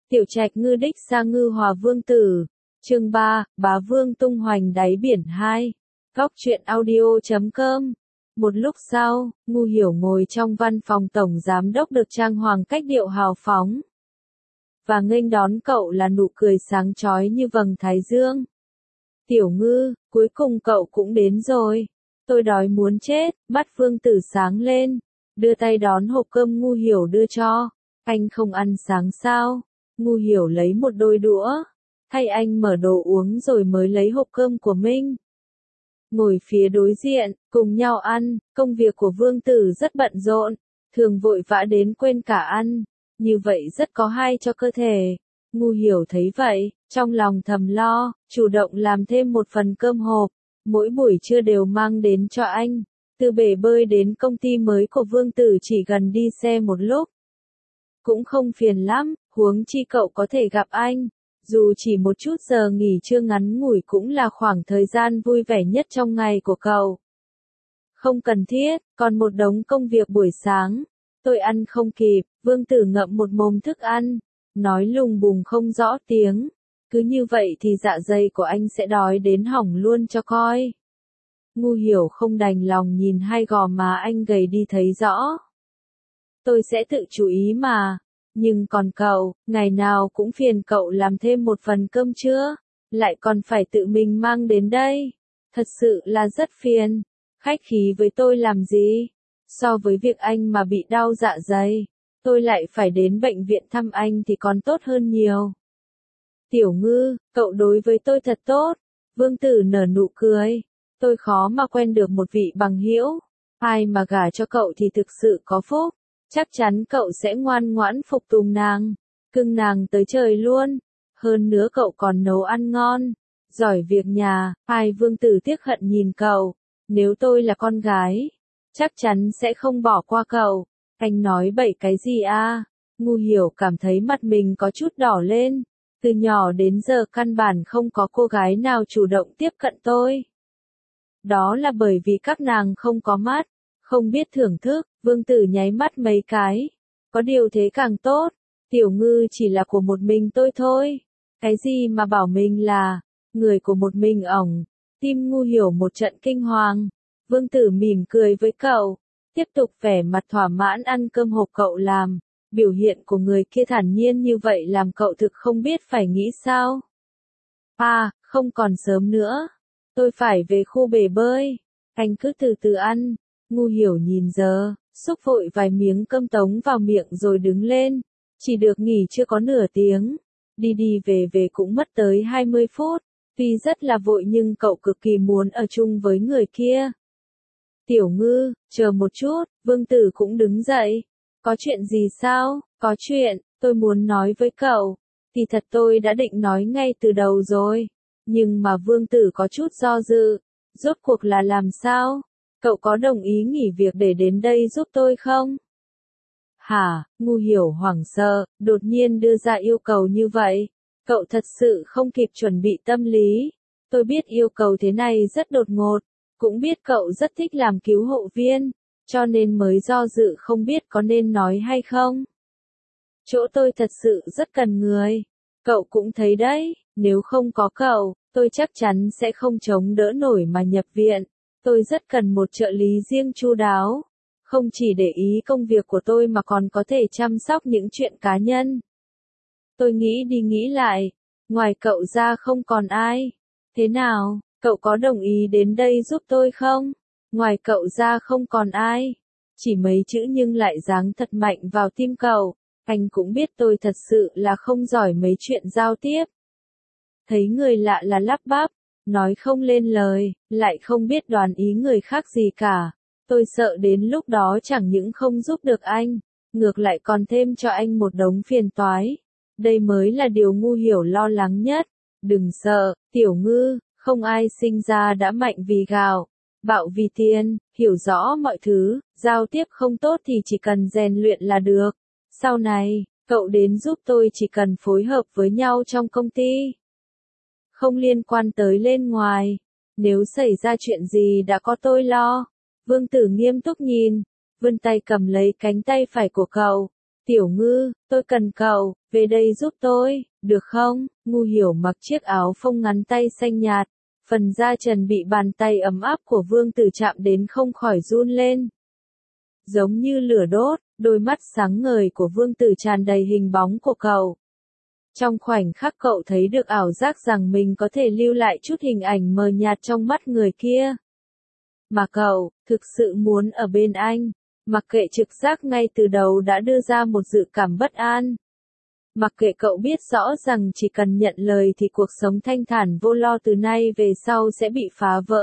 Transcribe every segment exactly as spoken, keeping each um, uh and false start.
Tiểu Trạch ngư đích sa ngư hòa vương tử. Chương ba, bá vương tung hoành đáy biển hai. Góc truyện audio chấm com. Một lúc sau, Ngu Hiểu ngồi trong văn phòng tổng giám đốc được trang hoàng cách điệu hào phóng. Và nghênh đón cậu là nụ cười sáng chói như vầng thái dương. Tiểu Ngư, cuối cùng cậu cũng đến rồi. Tôi đói muốn chết, mắt vương tử sáng lên. Đưa tay đón hộp cơm Ngu Hiểu đưa cho. Anh không ăn sáng sao? Ngu Hiểu lấy một đôi đũa. Thay anh mở đồ uống rồi mới lấy hộp cơm của mình. Ngồi phía đối diện, cùng nhau ăn, công việc của vương tử rất bận rộn, thường vội vã đến quên cả ăn, như vậy rất có hay cho cơ thể. Ngu Hiểu thấy vậy, trong lòng thầm lo, chủ động làm thêm một phần cơm hộp, mỗi buổi trưa đều mang đến cho anh. Từ bể bơi đến công ty mới của vương tử chỉ gần đi xe một lúc. Cũng không phiền lắm, huống chi cậu có thể gặp anh. Dù chỉ một chút giờ nghỉ trưa ngắn ngủi cũng là khoảng thời gian vui vẻ nhất trong ngày của cậu. Không cần thiết, còn một đống công việc buổi sáng. Tôi ăn không kịp, vương tử ngậm một mồm thức ăn, nói lùng bùng không rõ tiếng. Cứ như vậy thì dạ dày của anh sẽ đói đến hỏng luôn cho coi. Ngu Hiểu không đành lòng nhìn hai gò má anh gầy đi thấy rõ. Tôi sẽ tự chú ý mà. Nhưng còn cậu, ngày nào cũng phiền cậu làm thêm một phần cơm trưa, lại còn phải tự mình mang đến đây. Thật sự là rất phiền. Khách khí với tôi làm gì? So với việc anh mà bị đau dạ dày, tôi lại phải đến bệnh viện thăm anh thì còn tốt hơn nhiều. Tiểu Ngư, cậu đối với tôi thật tốt. Vương tử nở nụ cười. Tôi khó mà quen được một vị bằng hữu. Ai mà gả cho cậu thì thực sự có phúc. Chắc chắn cậu sẽ ngoan ngoãn phục tùng nàng, cưng nàng tới trời luôn. Hơn nữa cậu còn nấu ăn ngon, giỏi việc nhà. Ai vương tử tiếc hận nhìn cậu. Nếu tôi là con gái, chắc chắn sẽ không bỏ qua cậu. Anh nói bậy cái gì à? Ngu Hiểu cảm thấy mặt mình có chút đỏ lên. Từ nhỏ đến giờ căn bản không có cô gái nào chủ động tiếp cận tôi. Đó là bởi vì các nàng không có mắt, không biết thưởng thức. Vương tử nháy mắt mấy cái. Có điều thế càng tốt. Tiểu Ngư chỉ là của một mình tôi thôi. Cái gì mà bảo mình là người của một mình ổng. Tim Ngu Hiểu một trận kinh hoàng. Vương tử mỉm cười với cậu. Tiếp tục vẻ mặt thỏa mãn ăn cơm hộp cậu làm. Biểu hiện của người kia thản nhiên như vậy làm cậu thực không biết phải nghĩ sao. À, không còn sớm nữa. Tôi phải về khu bể bơi. Anh cứ từ từ ăn. Ngu Hiểu nhìn giờ, xúc vội vài miếng cơm tống vào miệng rồi đứng lên. Chỉ được nghỉ chưa có nửa tiếng. Đi đi về về cũng mất tới hai mươi phút. Tuy rất là vội nhưng cậu cực kỳ muốn ở chung với người kia. Tiểu Ngư, chờ một chút, vương tử cũng đứng dậy. Có chuyện gì sao? Có chuyện, tôi muốn nói với cậu. Thì thật tôi đã định nói ngay từ đầu rồi. Nhưng mà vương tử có chút do dự. Rốt cuộc là làm sao? Cậu có đồng ý nghỉ việc để đến đây giúp tôi không? Hả? Ngu Hiểu hoảng sợ, đột nhiên đưa ra yêu cầu như vậy. Cậu thật sự không kịp chuẩn bị tâm lý. Tôi biết yêu cầu thế này rất đột ngột. Cũng biết cậu rất thích làm cứu hộ viên. Cho nên mới do dự không biết có nên nói hay không. Chỗ tôi thật sự rất cần người. Cậu cũng thấy đấy, nếu không có cậu, tôi chắc chắn sẽ không chống đỡ nổi mà nhập viện. Tôi rất cần một trợ lý riêng chu đáo. Không chỉ để ý công việc của tôi mà còn có thể chăm sóc những chuyện cá nhân. Tôi nghĩ đi nghĩ lại. Ngoài cậu ra không còn ai. Thế nào, cậu có đồng ý đến đây giúp tôi không? Ngoài cậu ra không còn ai. Chỉ mấy chữ nhưng lại giáng thật mạnh vào tim cậu. Anh cũng biết tôi thật sự là không giỏi mấy chuyện giao tiếp. Thấy người lạ là lắp bắp. Nói không lên lời, lại không biết đoán ý người khác gì cả. Tôi sợ đến lúc đó chẳng những không giúp được anh, ngược lại còn thêm cho anh một đống phiền toái. Đây mới là điều Ngu Hiểu lo lắng nhất. Đừng sợ, Tiểu Ngư, không ai sinh ra đã mạnh vì gạo, bạo vì tiền, hiểu rõ mọi thứ, giao tiếp không tốt thì chỉ cần rèn luyện là được. Sau này, cậu đến giúp tôi chỉ cần phối hợp với nhau trong công ty. Không liên quan tới lên ngoài. Nếu xảy ra chuyện gì đã có tôi lo. Vương tử nghiêm túc nhìn. Vươn tay cầm lấy cánh tay phải của cậu. Tiểu Ngư, tôi cần cậu, về đây giúp tôi, được không? Ngu Hiểu mặc chiếc áo phông ngắn tay xanh nhạt, phần da trần bị bàn tay ấm áp của Vương Tử chạm đến không khỏi run lên. Giống như lửa đốt, đôi mắt sáng ngời của Vương Tử tràn đầy hình bóng của cậu. Trong khoảnh khắc cậu thấy được ảo giác rằng mình có thể lưu lại chút hình ảnh mờ nhạt trong mắt người kia. Mà cậu, thực sự muốn ở bên anh, mặc kệ trực giác ngay từ đầu đã đưa ra một dự cảm bất an. Mặc kệ cậu biết rõ rằng chỉ cần nhận lời thì cuộc sống thanh thản vô lo từ nay về sau sẽ bị phá vỡ.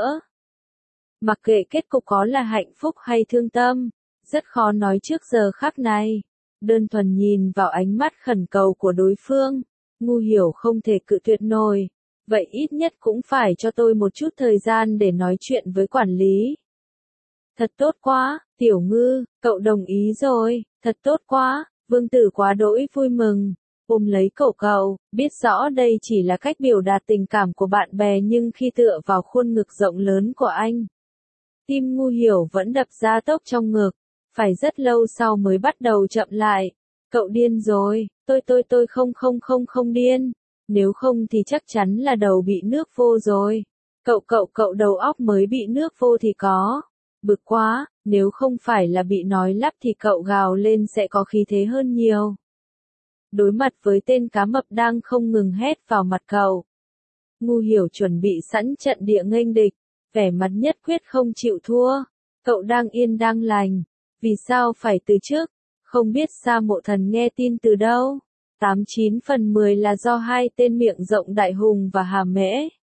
Mặc kệ kết cục có là hạnh phúc hay thương tâm, rất khó nói trước giờ khắc này. Đơn thuần nhìn vào ánh mắt khẩn cầu của đối phương, Ngu Hiểu không thể cự tuyệt nổi. Vậy ít nhất cũng phải cho tôi một chút thời gian để nói chuyện với quản lý. Thật tốt quá, Tiểu Ngư, cậu đồng ý rồi, thật tốt quá. Vương Tử quá đỗi vui mừng, ôm lấy cậu cậu, biết rõ đây chỉ là cách biểu đạt tình cảm của bạn bè nhưng khi tựa vào khuôn ngực rộng lớn của anh, tim Ngu Hiểu vẫn đập ra tốc trong ngực, phải rất lâu sau mới bắt đầu chậm lại. Cậu điên rồi, tôi tôi tôi không không không không điên, nếu không thì chắc chắn là đầu bị nước vô rồi. Cậu cậu cậu đầu óc mới bị nước vô thì có. Bực quá, nếu không phải là bị nói lắp thì cậu gào lên sẽ có khí thế hơn nhiều. Đối mặt với tên cá mập đang không ngừng hét vào mặt cậu, Ngu Hiểu chuẩn bị sẵn trận địa nghênh địch, vẻ mặt nhất quyết không chịu thua. Cậu đang yên đang lành, vì sao phải từ chức? Không biết Sa Mộ Thần nghe tin từ đâu. Tám chín phần mười là do hai tên miệng rộng Đại Hùng và Hà Mễ.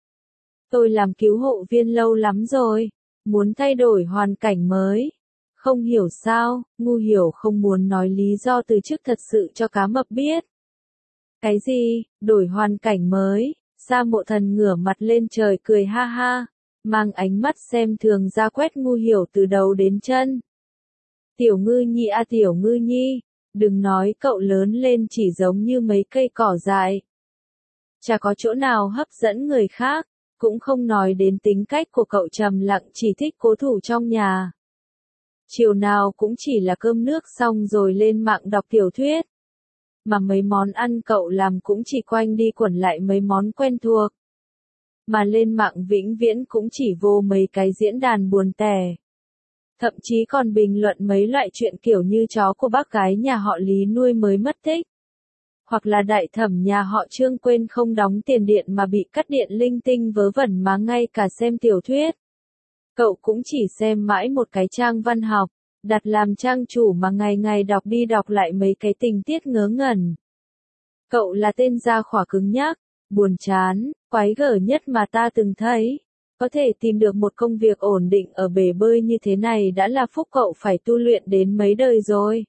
Tôi làm cứu hộ viên lâu lắm rồi, muốn thay đổi hoàn cảnh mới. Không hiểu sao, Ngu Hiểu không muốn nói lý do từ chức thật sự cho cá mập biết. Cái gì, đổi hoàn cảnh mới? Sa Mộ Thần ngửa mặt lên trời cười ha ha, mang ánh mắt xem thường ra quét Ngu Hiểu từ đầu đến chân. Tiểu Ngư Nhi à Tiểu Ngư Nhi, đừng nói cậu lớn lên chỉ giống như mấy cây cỏ dại. Chả có chỗ nào hấp dẫn người khác, cũng không nói đến tính cách của cậu trầm lặng chỉ thích cố thủ trong nhà. Chiều nào cũng chỉ là cơm nước xong rồi lên mạng đọc tiểu thuyết. Mà mấy món ăn cậu làm cũng chỉ quanh đi quẩn lại mấy món quen thuộc. Mà lên mạng vĩnh viễn cũng chỉ vô mấy cái diễn đàn buồn tẻ. Thậm chí còn bình luận mấy loại chuyện kiểu như chó của bác gái nhà họ Lý nuôi mới mất tích. Hoặc là đại thẩm nhà họ Trương quên không đóng tiền điện mà bị cắt điện linh tinh vớ vẩn mà ngay cả xem tiểu thuyết. Cậu cũng chỉ xem mãi một cái trang văn học, đặt làm trang chủ mà ngày ngày đọc đi đọc lại mấy cái tình tiết ngớ ngẩn. Cậu là tên gia khỏa cứng nhắc, buồn chán, quái gở nhất mà ta từng thấy. Có thể tìm được một công việc ổn định ở bể bơi như thế này đã là phúc cậu phải tu luyện đến mấy đời rồi.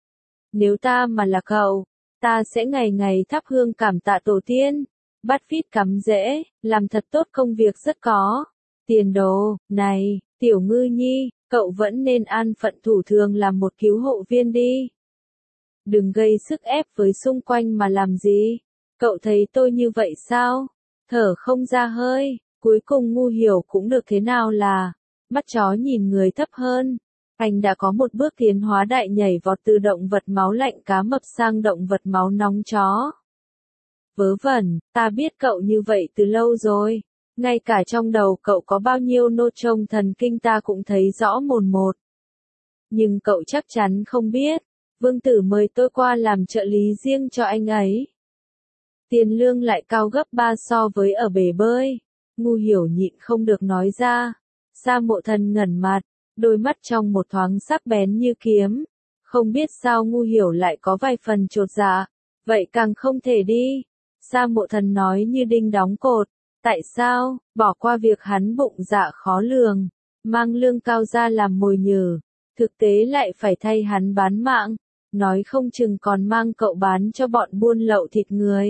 Nếu ta mà là cậu, ta sẽ ngày ngày thắp hương cảm tạ tổ tiên, bắt vít cắm rễ, làm thật tốt công việc rất có tiền đồ. Này, Tiểu Ngư Nhi, cậu vẫn nên an phận thủ thường làm một cứu hộ viên đi. Đừng gây sức ép với xung quanh mà làm gì. Cậu thấy tôi như vậy sao? Thở không ra hơi. Cuối cùng Ngu Hiểu cũng được thế nào là, mắt chó nhìn người thấp hơn. Anh đã có một bước tiến hóa đại nhảy vọt từ động vật máu lạnh cá mập sang động vật máu nóng chó. Vớ vẩn, ta biết cậu như vậy từ lâu rồi. Ngay cả trong đầu cậu có bao nhiêu nô trông thần kinh ta cũng thấy rõ mồn một. Nhưng cậu chắc chắn không biết, Vương Tử mời tôi qua làm trợ lý riêng cho anh ấy. Tiền lương lại cao gấp ba so với ở bể bơi. Ngu Hiểu nhịn không được nói ra. Sa Mộ Thần ngẩn mặt, đôi mắt trong một thoáng sắc bén như kiếm. Không biết sao Ngu Hiểu lại có vài phần chột dạ. Vậy càng không thể đi. Sa Mộ Thần nói như đinh đóng cột. Tại sao, bỏ qua việc hắn bụng dạ khó lường, mang lương cao ra làm mồi nhử, thực tế lại phải thay hắn bán mạng, nói không chừng còn mang cậu bán cho bọn buôn lậu thịt người.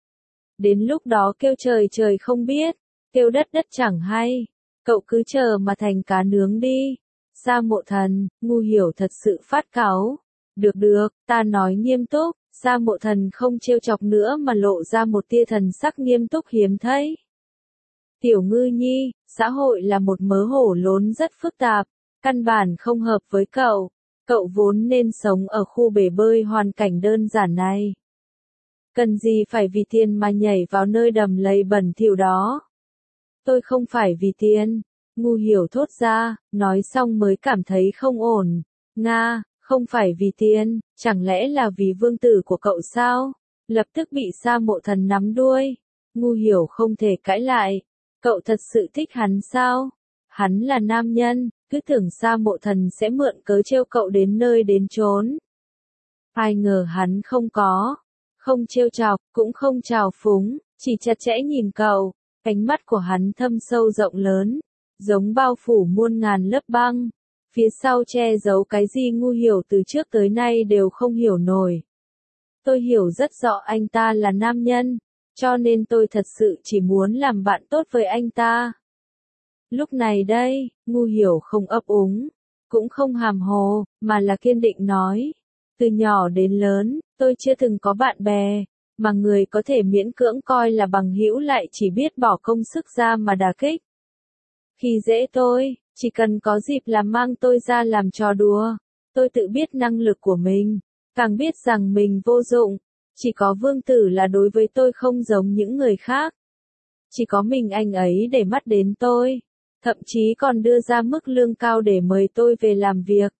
Đến lúc đó kêu trời trời không biết, kêu đất đất chẳng hay, cậu cứ chờ mà thành cá nướng đi. Sa Mộ Thần, Ngu Hiểu thật sự phát cáu. Được được, ta nói nghiêm túc. Sa Mộ Thần không trêu chọc nữa mà lộ ra một tia thần sắc nghiêm túc hiếm thấy. Tiểu Ngư Nhi, xã hội là một mớ hổ lốn rất phức tạp, căn bản không hợp với cậu. Cậu vốn nên sống ở khu bể bơi hoàn cảnh đơn giản này. Cần gì phải vì tiền mà nhảy vào nơi đầm lầy bẩn thỉu đó. Tôi không phải vì tiền. Ngu hiểu thốt ra, nói xong mới cảm thấy không ổn. Nga, không phải vì tiền, chẳng lẽ là vì vương tử của cậu sao? Lập tức bị Sa Mộ Thần nắm đuôi. Ngu hiểu không thể cãi lại. Cậu thật sự thích hắn sao? Hắn là nam nhân, cứ tưởng Sa Mộ Thần sẽ mượn cớ trêu cậu đến nơi đến chốn. Ai ngờ hắn không có. Không trêu chọc, cũng không trào phúng, chỉ chặt chẽ nhìn cậu. Ánh mắt của hắn thâm sâu rộng lớn, giống bao phủ muôn ngàn lớp băng. Phía sau che giấu cái gì ngu hiểu từ trước tới nay đều không hiểu nổi. Tôi hiểu rất rõ anh ta là nam nhân, cho nên tôi thật sự chỉ muốn làm bạn tốt với anh ta. Lúc này đây, ngu hiểu không ấp úng, cũng không hàm hồ, mà là kiên định nói. Từ nhỏ đến lớn, tôi chưa từng có bạn bè, mà người có thể miễn cưỡng coi là bằng hữu lại chỉ biết bỏ công sức ra mà đả kích. Khi dễ tôi, chỉ cần có dịp là mang tôi ra làm trò đùa. Tôi tự biết năng lực của mình, càng biết rằng mình vô dụng. Chỉ có vương tử là đối với tôi không giống những người khác. Chỉ có mình anh ấy để mắt đến tôi. Thậm chí còn đưa ra mức lương cao để mời tôi về làm việc.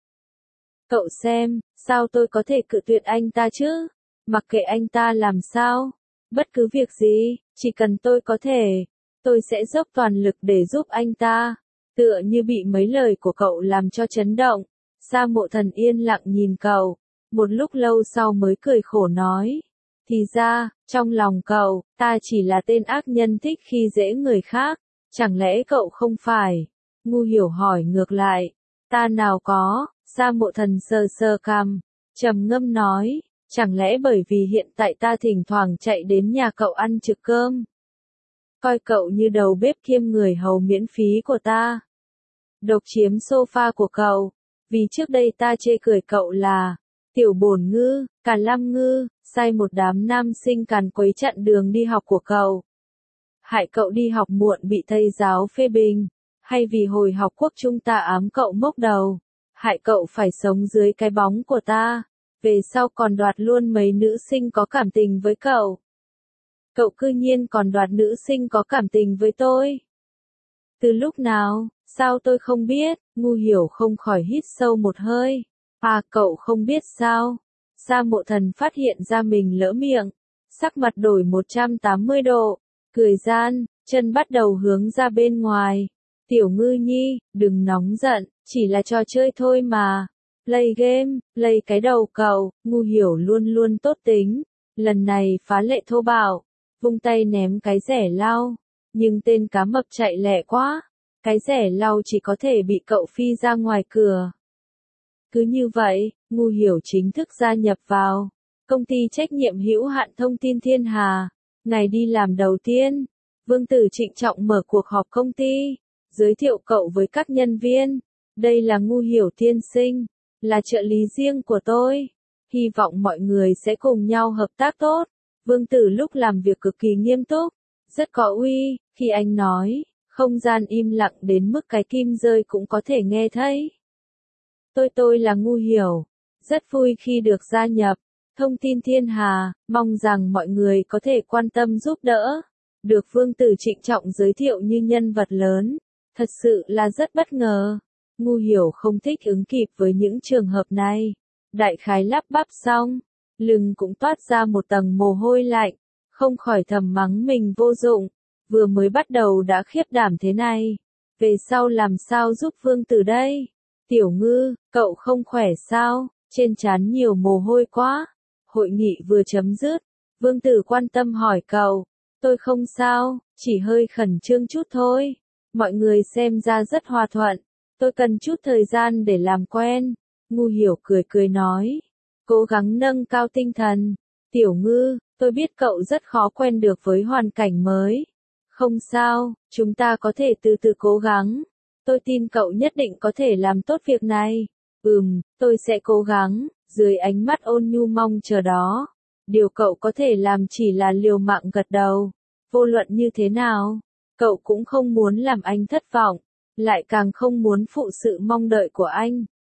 Cậu xem, sao tôi có thể cự tuyệt anh ta chứ? Mặc kệ anh ta làm sao, bất cứ việc gì, chỉ cần tôi có thể, tôi sẽ dốc toàn lực để giúp anh ta. Tựa như bị mấy lời của cậu làm cho chấn động, Sa Mộ Thần yên lặng nhìn cậu, một lúc lâu sau mới cười khổ nói. Thì ra, trong lòng cậu, ta chỉ là tên ác nhân thích khi dễ người khác, chẳng lẽ cậu không phải? Ngu hiểu hỏi ngược lại, ta nào có, Sa Mộ Thần sờ sờ cằm, trầm ngâm nói, chẳng lẽ bởi vì hiện tại ta thỉnh thoảng chạy đến nhà cậu ăn trực cơm? Coi cậu như đầu bếp kiêm người hầu miễn phí của ta. Độc chiếm sofa của cậu, vì trước đây ta chê cười cậu là tiểu bổn ngư, cả lam ngư, sai một đám nam sinh càn quấy chặn đường đi học của cậu. Hại cậu đi học muộn bị thầy giáo phê bình, hay vì hồi học quốc trung ta ám cậu mốc đầu, hại cậu phải sống dưới cái bóng của ta, về sau còn đoạt luôn mấy nữ sinh có cảm tình với cậu. Cậu cư nhiên còn đoạt nữ sinh có cảm tình với tôi. Từ lúc nào, sao tôi không biết? Ngu hiểu không khỏi hít sâu một hơi. À, cậu không biết sao? Sa Mộ Thần phát hiện ra mình lỡ miệng, sắc mặt đổi một trăm tám mươi độ, cười gian, chân bắt đầu hướng ra bên ngoài. Tiểu Ngư Nhi, đừng nóng giận, chỉ là trò chơi thôi mà. Play game, play cái đầu cậu. Ngu hiểu luôn luôn tốt tính, lần này phá lệ thô bạo, vung tay ném cái rẻ lau, nhưng tên cá mập chạy lẹ quá, cái rẻ lau chỉ có thể bị cậu phi ra ngoài cửa. Cứ như vậy, Ngu hiểu chính thức gia nhập vào công ty trách nhiệm hữu hạn Thông tin Thiên Hà. Ngày đi làm đầu tiên, Vương Tử trịnh trọng mở cuộc họp công ty, giới thiệu cậu với các nhân viên. Đây là Ngu hiểu tiên sinh, là trợ lý riêng của tôi. Hy vọng mọi người sẽ cùng nhau hợp tác tốt. Vương Tử lúc làm việc cực kỳ nghiêm túc, rất có uy, khi anh nói, không gian im lặng đến mức cái kim rơi cũng có thể nghe thấy. Tôi tôi là Ngu hiểu, rất vui khi được gia nhập Thông tin Thiên Hà, mong rằng mọi người có thể quan tâm giúp đỡ. Được Vương Tử trịnh trọng giới thiệu như nhân vật lớn, thật sự là rất bất ngờ. Ngu hiểu không thích ứng kịp với những trường hợp này. Đại khái lắp bắp xong, lưng cũng toát ra một tầng mồ hôi lạnh, không khỏi thầm mắng mình vô dụng, vừa mới bắt đầu đã khiếp đảm thế này, về sau làm sao giúp Vương Tử đây? Tiểu Ngư, cậu không khỏe sao? Trên trán nhiều mồ hôi quá. Hội nghị vừa chấm dứt, Vương Tử quan tâm hỏi cậu. Tôi không sao, chỉ hơi khẩn trương chút thôi. Mọi người xem ra rất hòa thuận. Tôi cần chút thời gian để làm quen. Ngu hiểu cười cười nói. Cố gắng nâng cao tinh thần. Tiểu Ngư, tôi biết cậu rất khó quen được với hoàn cảnh mới. Không sao, chúng ta có thể từ từ cố gắng. Tôi tin cậu nhất định có thể làm tốt việc này. Ừm, tôi sẽ cố gắng. Dưới ánh mắt ôn nhu mong chờ đó, điều cậu có thể làm chỉ là liều mạng gật đầu. Vô luận như thế nào, cậu cũng không muốn làm anh thất vọng, lại càng không muốn phụ sự mong đợi của anh.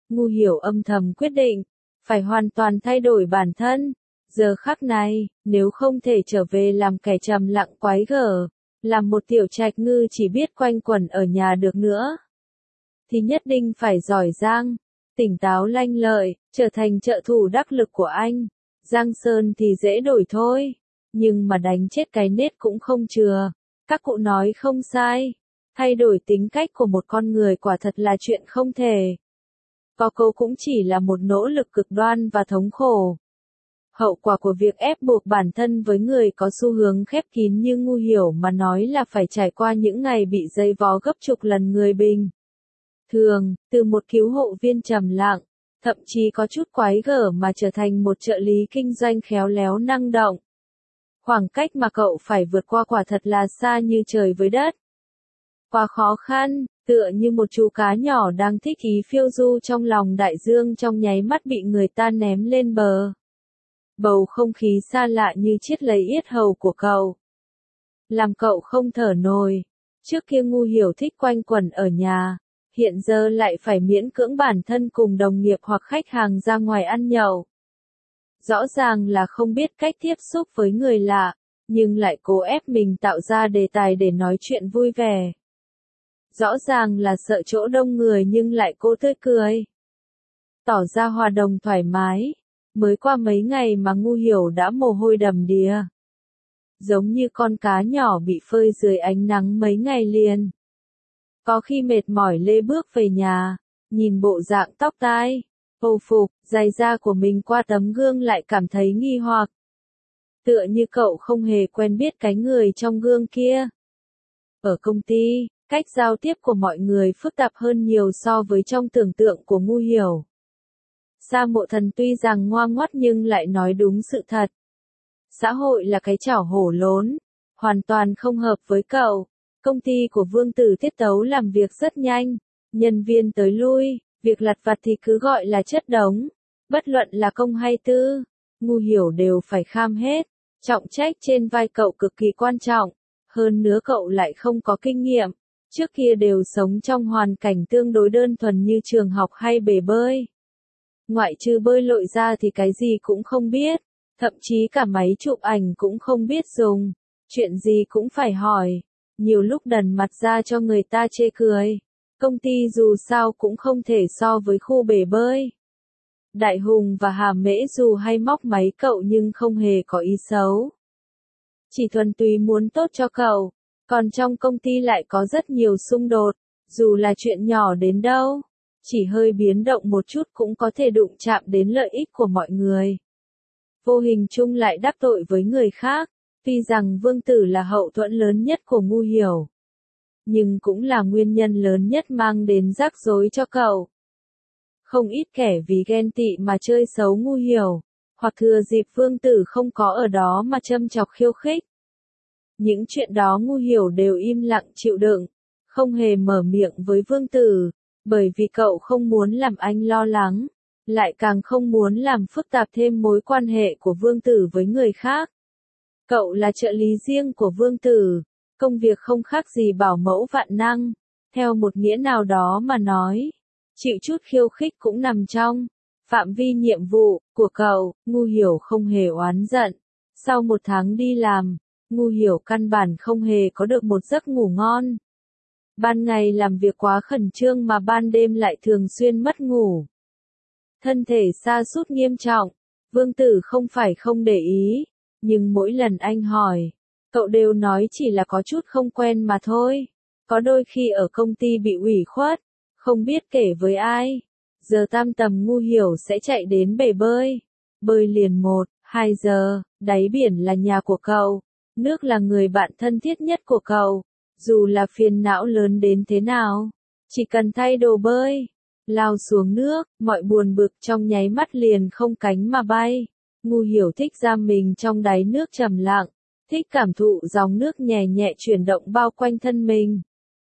Ngu Hiểu âm thầm quyết định, phải hoàn toàn thay đổi bản thân. Giờ khắc này, nếu không thể trở về làm kẻ trầm lặng quái gở, làm một tiểu trạch ngư chỉ biết quanh quẩn ở nhà được nữa, thì nhất định phải giỏi giang, tỉnh táo lanh lợi, trở thành trợ thủ đắc lực của anh. Giang sơn thì dễ đổi thôi, nhưng mà đánh chết cái nết cũng không chừa. Các cụ nói không sai, thay đổi tính cách của một con người quả thật là chuyện không thể. Có câu cũng chỉ là một nỗ lực cực đoan và thống khổ. Hậu quả của việc ép buộc bản thân với người có xu hướng khép kín như Ngu Hiểu mà nói là phải trải qua những ngày bị dày vò gấp chục lần người bình thường, từ một cứu hộ viên trầm lặng, thậm chí có chút quái gở mà trở thành một trợ lý kinh doanh khéo léo năng động. Khoảng cách mà cậu phải vượt qua quả thật là xa như trời với đất. Quá khó khăn, tựa như một chú cá nhỏ đang thích ý phiêu du trong lòng đại dương trong nháy mắt bị người ta ném lên bờ. Bầu không khí xa lạ như chiết lấy yết hầu của cậu, làm cậu không thở nổi. Trước kia Ngu Hiểu thích quanh quẩn ở nhà, hiện giờ lại phải miễn cưỡng bản thân cùng đồng nghiệp hoặc khách hàng ra ngoài ăn nhậu. Rõ ràng là không biết cách tiếp xúc với người lạ, nhưng lại cố ép mình tạo ra đề tài để nói chuyện vui vẻ. Rõ ràng là sợ chỗ đông người nhưng lại cố tươi cười, tỏ ra hòa đồng thoải mái. Mới qua mấy ngày mà Ngu Hiểu đã mồ hôi đầm đìa, giống như con cá nhỏ bị phơi dưới ánh nắng mấy ngày liền. Có khi mệt mỏi lê bước về nhà, nhìn bộ dạng tóc tai, âu phục, giày da của mình qua tấm gương lại cảm thấy nghi hoặc. Tựa như cậu không hề quen biết cái người trong gương kia. Ở công ty, cách giao tiếp của mọi người phức tạp hơn nhiều so với trong tưởng tượng của Ngu Hiểu. Sa Mộ Thần tuy rằng ngoan ngoắt nhưng lại nói đúng sự thật. Xã hội là cái chảo hổ lốn, hoàn toàn không hợp với cậu. Công ty của Vương Tử tiết tấu làm việc rất nhanh, nhân viên tới lui, việc lặt vặt thì cứ gọi là chất đống. Bất luận là công hay tư, Ngu Hiểu đều phải kham hết. Trọng trách trên vai cậu cực kỳ quan trọng, hơn nữa cậu lại không có kinh nghiệm. Trước kia đều sống trong hoàn cảnh tương đối đơn thuần như trường học hay bể bơi. Ngoại trừ bơi lội ra thì cái gì cũng không biết, thậm chí cả máy chụp ảnh cũng không biết dùng, chuyện gì cũng phải hỏi, nhiều lúc đần mặt ra cho người ta chê cười. Công ty dù sao cũng không thể so với khu bể bơi. Đại Hùng và Hà Mễ dù hay móc máy cậu nhưng không hề có ý xấu, chỉ thuần túy muốn tốt cho cậu, còn trong công ty lại có rất nhiều xung đột, dù là chuyện nhỏ đến đâu. Chỉ hơi biến động một chút cũng có thể đụng chạm đến lợi ích của mọi người. Vô hình chung lại đắc tội với người khác, tuy rằng Vương Tử là hậu thuẫn lớn nhất của Ngu Hiểu, nhưng cũng là nguyên nhân lớn nhất mang đến rắc rối cho cậu. Không ít kẻ vì ghen tị mà chơi xấu Ngu Hiểu, hoặc thừa dịp Vương Tử không có ở đó mà châm chọc khiêu khích. Những chuyện đó Ngu Hiểu đều im lặng chịu đựng, không hề mở miệng với Vương Tử. Bởi vì cậu không muốn làm anh lo lắng, lại càng không muốn làm phức tạp thêm mối quan hệ của Vương Tử với người khác. Cậu là trợ lý riêng của Vương Tử, công việc không khác gì bảo mẫu vạn năng, theo một nghĩa nào đó mà nói. Chịu chút khiêu khích cũng nằm trong phạm vi nhiệm vụ của cậu. Ngu Hiểu không hề oán giận. Sau một tháng đi làm, Ngu Hiểu căn bản không hề có được một giấc ngủ ngon. Ban ngày làm việc quá khẩn trương mà ban đêm lại thường xuyên mất ngủ. Thân thể sa sút nghiêm trọng, Vương Tử không phải không để ý, nhưng mỗi lần anh hỏi, cậu đều nói chỉ là có chút không quen mà thôi. Có đôi khi ở công ty bị ủy khuất, không biết kể với ai. Giờ tam tầm Ngu Hiểu sẽ chạy đến bể bơi. Bơi liền một, hai giờ, đáy biển là nhà của cậu. Nước là người bạn thân thiết nhất của cậu. Dù là phiền não lớn đến thế nào, chỉ cần thay đồ bơi, lao xuống nước, mọi buồn bực trong nháy mắt liền không cánh mà bay. Ngu Hiểu thích giam mình trong đáy nước trầm lặng, thích cảm thụ dòng nước nhẹ nhẹ chuyển động bao quanh thân mình.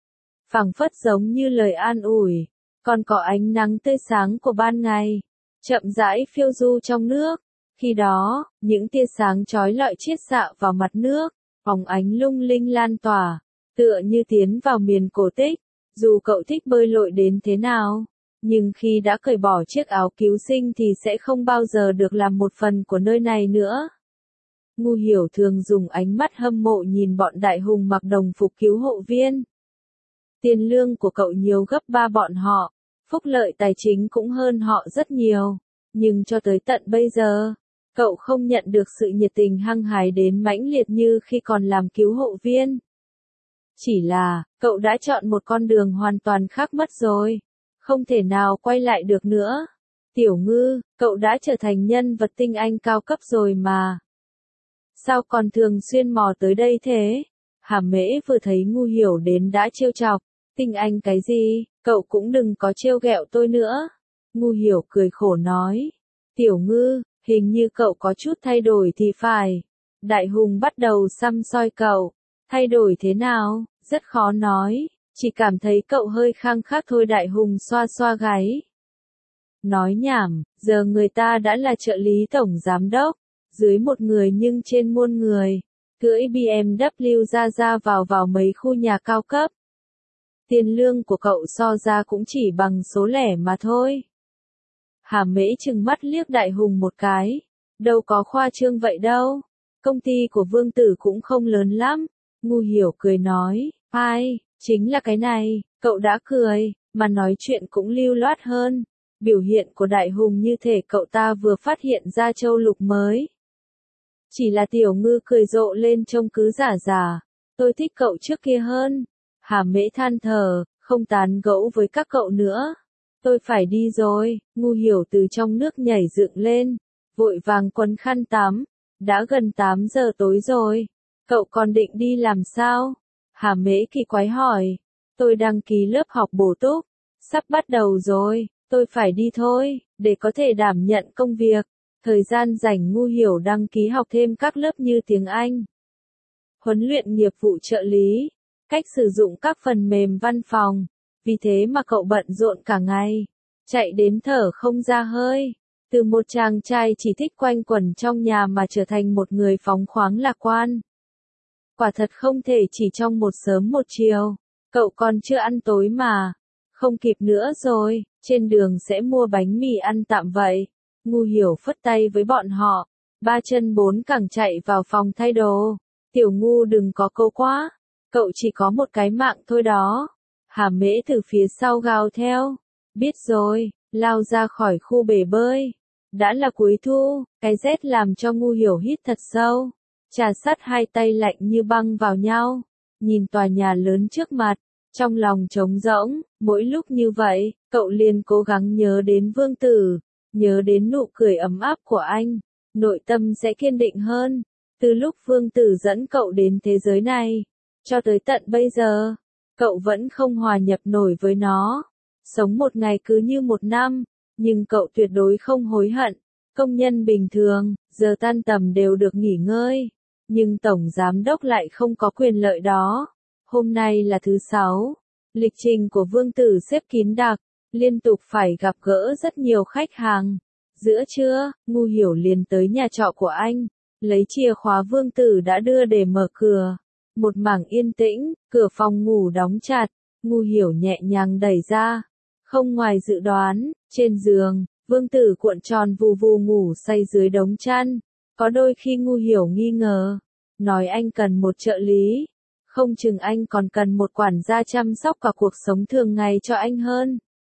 Phảng phất giống như lời an ủi, còn có ánh nắng tươi sáng của ban ngày, chậm rãi phiêu du trong nước. Khi đó, những tia sáng chói lọi chiết xạ vào mặt nước, phóng ánh lung linh lan tỏa, tựa như tiến vào miền cổ tích. Dù cậu thích bơi lội đến thế nào, Nhưng khi đã cởi bỏ chiếc áo cứu sinh thì sẽ không bao giờ được làm một phần của nơi này nữa. Ngu Hiểu thường dùng ánh mắt hâm mộ nhìn bọn đại hùng mặc đồng phục cứu hộ viên. Tiền lương của cậu nhiều gấp ba bọn họ, phúc lợi tài chính cũng hơn họ rất nhiều. Nhưng cho tới tận bây giờ, cậu không nhận được sự nhiệt tình hăng hái đến mãnh liệt như khi còn làm cứu hộ viên. Chỉ là, cậu đã chọn một con đường hoàn toàn khác mất rồi. Không thể nào quay lại được nữa. Tiểu Ngư, cậu đã trở thành nhân vật tinh anh cao cấp rồi mà. Sao còn thường xuyên mò tới đây thế? Hà Mễ vừa thấy Ngu Hiểu đến đã trêu chọc. Tinh anh cái gì, cậu cũng đừng có trêu ghẹo tôi nữa. Ngu Hiểu cười khổ nói. Tiểu Ngư, hình như cậu có chút thay đổi thì phải. Đại hùng bắt đầu săm soi cậu. Thay đổi thế nào, rất khó nói. Chỉ cảm thấy cậu hơi khăng khắc thôi. Đại hùng xoa xoa gáy. Nói nhảm, giờ người ta đã là trợ lý tổng giám đốc. Dưới một người nhưng trên muôn người. Cưỡi bê em vê ra ra vào vào mấy khu nhà cao cấp. Tiền lương của cậu so ra cũng chỉ bằng số lẻ mà thôi. Hà Mễ trừng mắt liếc Đại hùng một cái. Đâu có khoa trương vậy đâu. Công ty của Vương Tử cũng không lớn lắm. Ngu Hiểu cười nói. Ai, chính là cái này, cậu đã cười, mà nói chuyện cũng lưu loát hơn. Biểu hiện của Đại hùng như thể cậu ta vừa phát hiện ra châu lục mới. Chỉ là Tiểu Ngư cười rộ lên trông cứ giả giả. Tôi thích cậu trước kia hơn. Hà Mễ than thở, không tán gẫu với các cậu nữa. Tôi phải đi rồi. Ngu Hiểu từ trong nước nhảy dựng lên, vội vàng quấn khăn tắm. Đã gần tám giờ tối rồi. Cậu còn định đi làm sao? Hà Mễ kỳ quái hỏi. Tôi đăng ký lớp học bổ túc. Sắp bắt đầu rồi, tôi phải đi thôi, để có thể đảm nhận công việc. Thời gian rảnh Ngu Hiểu đăng ký học thêm các lớp như tiếng Anh, huấn luyện nghiệp vụ trợ lý, cách sử dụng các phần mềm văn phòng. Vì thế mà cậu bận rộn cả ngày, chạy đến thở không ra hơi. Từ một chàng trai chỉ thích quanh quẩn trong nhà mà trở thành một người phóng khoáng lạc quan. Quả thật không thể chỉ trong một sớm một chiều. Cậu còn chưa ăn tối mà. Không kịp nữa rồi, trên đường sẽ mua bánh mì ăn tạm vậy. Ngu Hiểu phất tay với bọn họ. Ba chân bốn cẳng chạy vào phòng thay đồ. Tiểu Ngu đừng có câu quá. Cậu chỉ có một cái mạng thôi đó. Hà Mễ từ phía sau gào theo. Biết rồi, lao ra khỏi khu bể bơi. Đã là cuối thu, cái rét làm cho Ngu Hiểu hít thật sâu. Trà sát hai tay lạnh như băng vào nhau. Nhìn tòa nhà lớn trước mặt. Trong lòng trống rỗng, mỗi lúc như vậy, cậu liền cố gắng nhớ đến Vương Tử. Nhớ đến nụ cười ấm áp của anh. Nội tâm sẽ kiên định hơn. Từ lúc Vương Tử dẫn cậu đến thế giới này, cho tới tận bây giờ, cậu vẫn không hòa nhập nổi với nó. Sống một ngày cứ như một năm, nhưng cậu tuyệt đối không hối hận. Công nhân bình thường, giờ tan tầm đều được nghỉ ngơi. Nhưng Tổng Giám Đốc lại không có quyền lợi đó. Hôm nay là thứ sáu. Lịch trình của Vương Tử xếp kín đặc, liên tục phải gặp gỡ rất nhiều khách hàng. Giữa trưa, Ngu Hiểu liền tới nhà trọ của anh, lấy chìa khóa Vương Tử đã đưa để mở cửa. Một mảng yên tĩnh, cửa phòng ngủ đóng chặt, Ngu Hiểu nhẹ nhàng đẩy ra. Không ngoài dự đoán, trên giường, Vương Tử cuộn tròn vù vù ngủ say dưới đống chăn. Có đôi khi Ngu Hiểu nghi ngờ, nói anh cần một trợ lý. Không chừng anh còn cần một quản gia chăm sóc cả cuộc sống thường ngày cho anh hơn.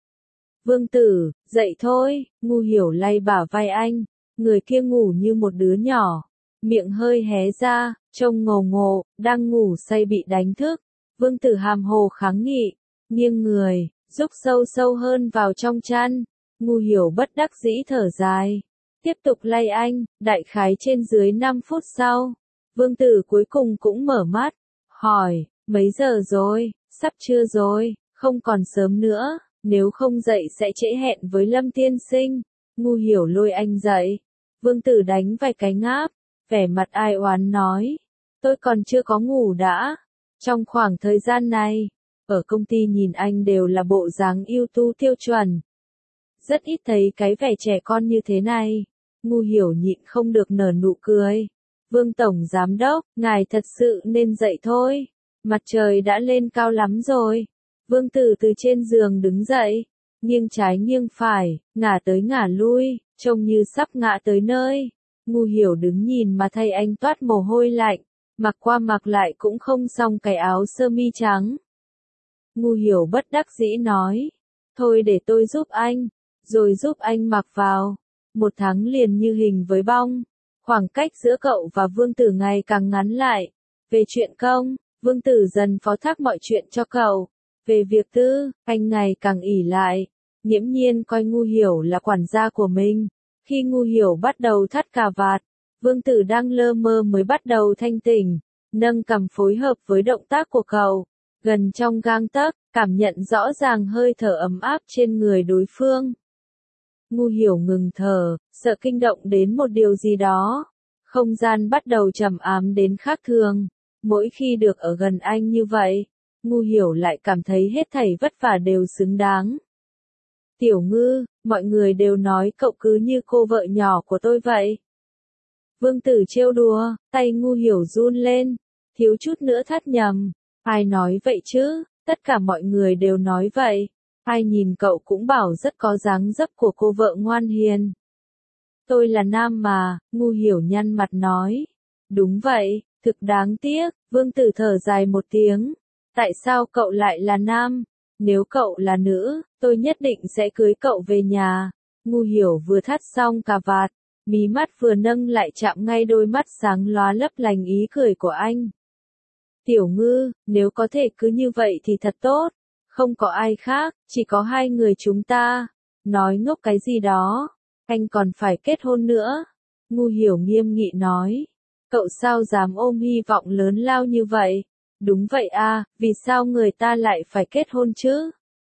Vương Tử, dậy thôi, Ngu Hiểu lay bả vai anh. Người kia ngủ như một đứa nhỏ. Miệng hơi hé ra, trông ngầu ngộ, đang ngủ say bị đánh thức. Vương Tử hàm hồ kháng nghị, nghiêng người, rúc sâu sâu hơn vào trong chăn. Ngu Hiểu bất đắc dĩ thở dài. Tiếp tục lay anh, đại khái trên dưới năm phút sau. Vương Tử cuối cùng cũng mở mắt. Hỏi, mấy giờ rồi, sắp trưa rồi, không còn sớm nữa, nếu không dậy sẽ trễ hẹn với Lâm tiên sinh. Ngu Hiểu lôi anh dậy. Vương Tử đánh vài cái ngáp, vẻ mặt ai oán nói. Tôi còn chưa có ngủ đã. Trong khoảng thời gian này, ở công ty nhìn anh đều là bộ dáng ưu tú tiêu chuẩn. Rất ít thấy cái vẻ trẻ con như thế này. Ngu Hiểu nhịn không được nở nụ cười. Vương Tổng Giám Đốc, ngài thật sự nên dậy thôi. Mặt trời đã lên cao lắm rồi. Vương Tử từ trên giường đứng dậy. nghiêng trái nghiêng phải, ngả tới ngả lui, trông như sắp ngã tới nơi. Ngu Hiểu đứng nhìn mà thay anh toát mồ hôi lạnh, mặc qua mặc lại cũng không xong cái áo sơ mi trắng. Ngu Hiểu bất đắc dĩ nói, thôi để tôi giúp anh, rồi giúp anh mặc vào. Một tháng liền như hình với bong, khoảng cách giữa cậu và Vương Tử ngày càng ngắn lại. Về chuyện công, Vương Tử dần phó thác mọi chuyện cho cậu. Về việc tư, anh ngày càng ỷ lại, nghiễm nhiên coi Ngu Hiểu là quản gia của mình. Khi Ngu Hiểu bắt đầu thắt cà vạt, Vương Tử đang lơ mơ mới bắt đầu thanh tỉnh, nâng cằm phối hợp với động tác của cậu, gần trong gang tấc, cảm nhận rõ ràng hơi thở ấm áp trên người đối phương. Ngu Hiểu ngừng thở, sợ kinh động đến một điều gì đó. Không gian bắt đầu trầm ám đến khác thường. Mỗi khi được ở gần anh như vậy, Ngu Hiểu lại cảm thấy hết thảy vất vả đều xứng đáng. Tiểu Ngư, mọi người đều nói cậu cứ như cô vợ nhỏ của tôi vậy. Vương Tử trêu đùa, tay Ngu Hiểu run lên, thiếu chút nữa thắt nhầm. Ai nói vậy chứ, tất cả mọi người đều nói vậy. Ai nhìn cậu cũng bảo rất có dáng dấp của cô vợ ngoan hiền. Tôi là nam mà, Ngu Hiểu nhăn mặt nói. Đúng vậy, thực đáng tiếc, Vương Tử thở dài một tiếng. Tại sao cậu lại là nam? Nếu cậu là nữ, tôi nhất định sẽ cưới cậu về nhà. Ngu Hiểu vừa thắt xong cà vạt, mí mắt vừa nâng lại chạm ngay đôi mắt sáng lóa lấp lánh ý cười của anh. Tiểu Ngư, nếu có thể cứ như vậy thì thật tốt. Không có ai khác, chỉ có hai người chúng ta. Nói ngốc cái gì đó, anh còn phải kết hôn nữa. Ngu Hiểu nghiêm nghị nói. Cậu sao dám ôm hy vọng lớn lao như vậy? Đúng vậy à, vì sao người ta lại phải kết hôn chứ?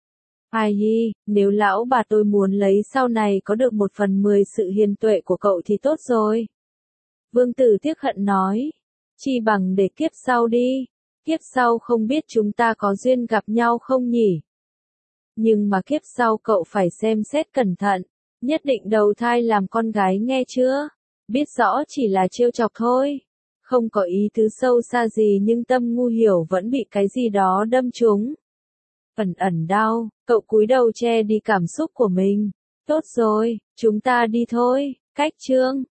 Ai hi, nếu lão bà tôi muốn lấy sau này có được một phần mười sự hiền tuệ của cậu thì tốt rồi. Vương Tử tiếc hận nói. Chi bằng để kiếp sau đi. Kiếp sau không biết chúng ta có duyên gặp nhau không nhỉ? Nhưng mà kiếp sau cậu phải xem xét cẩn thận. Nhất định đầu thai làm con gái nghe chưa? Biết rõ chỉ là trêu chọc thôi. Không có ý tứ sâu xa gì nhưng tâm Ngu Hiểu vẫn bị cái gì đó đâm trúng. Ẩn ẩn đau, cậu cúi đầu che đi cảm xúc của mình. Tốt rồi, chúng ta đi thôi, cách chương.